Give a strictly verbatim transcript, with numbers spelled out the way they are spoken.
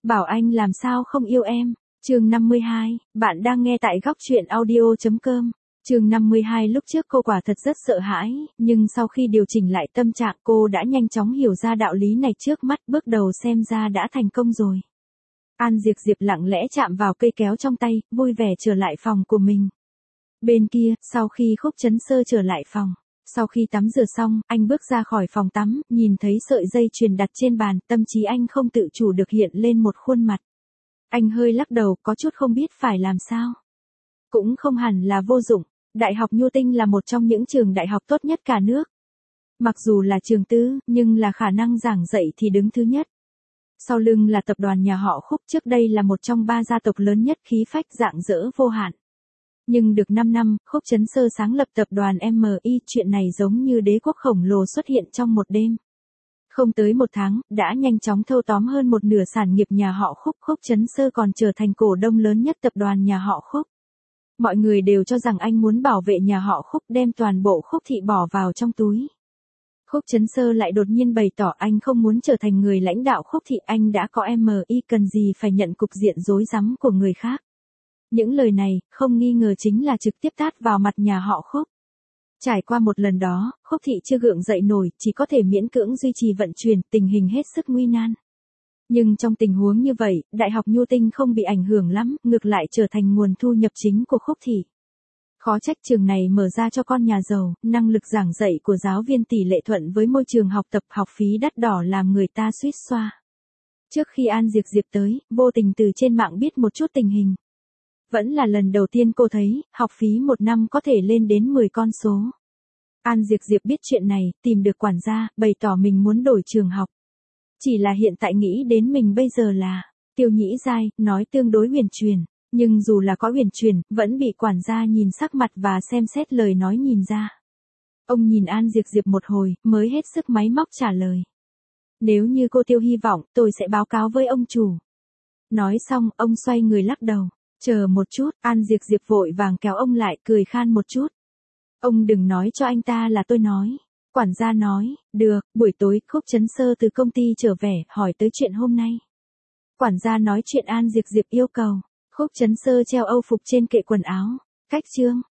bảo anh làm sao không yêu em. Chương năm mươi hai, bạn đang nghe tại góc truyện audio chấm com. Chương năm mươi hai lúc trước cô quả thật rất sợ hãi, nhưng sau khi điều chỉnh lại tâm trạng cô đã nhanh chóng hiểu ra đạo lý này trước mắt, bước đầu xem ra đã thành công rồi. An Diệp Diệp lặng lẽ chạm vào cây kéo trong tay, vui vẻ trở lại phòng của mình. Bên kia, sau khi Khúc Chấn Sơ trở lại phòng, sau khi tắm rửa xong, anh bước ra khỏi phòng tắm, nhìn thấy sợi dây chuyền đặt trên bàn, tâm trí anh không tự chủ được hiện lên một khuôn mặt. Anh hơi lắc đầu, có chút không biết phải làm sao. Cũng không hẳn là vô dụng, Đại học Nhu Tinh là một trong những trường đại học tốt nhất cả nước. Mặc dù là trường tư, nhưng là khả năng giảng dạy thì đứng thứ nhất. Sau lưng là tập đoàn nhà họ Khúc, trước đây là một trong ba gia tộc lớn nhất, khí phách rạng rỡ vô hạn. Nhưng được năm năm, Khúc Chấn Sơ sáng lập tập đoàn em i, chuyện này giống như đế quốc khổng lồ xuất hiện trong một đêm. Không tới một tháng, đã nhanh chóng thâu tóm hơn một nửa sản nghiệp nhà họ Khúc. Khúc Chấn Sơ còn trở thành cổ đông lớn nhất tập đoàn nhà họ Khúc. Mọi người đều cho rằng anh muốn bảo vệ nhà họ Khúc, đem toàn bộ Khúc thị bỏ vào trong túi. Khúc Chấn Sơ lại đột nhiên bày tỏ anh không muốn trở thành người lãnh đạo Khúc thị, anh đã có em i, cần gì phải nhận cục diện rối rắm của người khác. Những lời này, không nghi ngờ chính là trực tiếp tát vào mặt nhà họ Khúc. Trải qua một lần đó, Khúc thị chưa gượng dậy nổi, chỉ có thể miễn cưỡng duy trì vận chuyển, tình hình hết sức nguy nan. Nhưng trong tình huống như vậy, Đại học Nhu Tinh không bị ảnh hưởng lắm, ngược lại trở thành nguồn thu nhập chính của Khúc thị. Khó trách trường này mở ra cho con nhà giàu, năng lực giảng dạy của giáo viên tỷ lệ thuận với môi trường học tập, học phí đắt đỏ làm người ta suýt xoa. Trước khi An Diệp Diệp tới, vô tình từ trên mạng biết một chút tình hình. Vẫn là lần đầu tiên cô thấy, học phí một năm có thể lên đến mười con số. An Diệp Diệp biết chuyện này, tìm được quản gia, bày tỏ mình muốn đổi trường học. Chỉ là hiện tại nghĩ đến mình bây giờ là Tiêu Nhĩ Giai, nói tương đối huyền truyền. Nhưng dù là có huyền truyền, vẫn bị quản gia nhìn sắc mặt và xem xét lời nói nhìn ra. Ông nhìn An Diệp Diệp một hồi, mới hết sức máy móc trả lời. Nếu như cô Tiêu hy vọng, tôi sẽ báo cáo với ông chủ. Nói xong, ông xoay người lắc đầu. Chờ một chút, An Diệp Diệp vội vàng kéo ông lại, cười khan một chút. Ông đừng nói cho anh ta là tôi nói. Quản gia nói, được, buổi tối, Khúc Chấn Sơ từ công ty trở về, hỏi tới chuyện hôm nay. Quản gia nói chuyện An Diệp Diệp yêu cầu. Khúc Chấn Sơ treo âu phục trên kệ quần áo. Cách chương,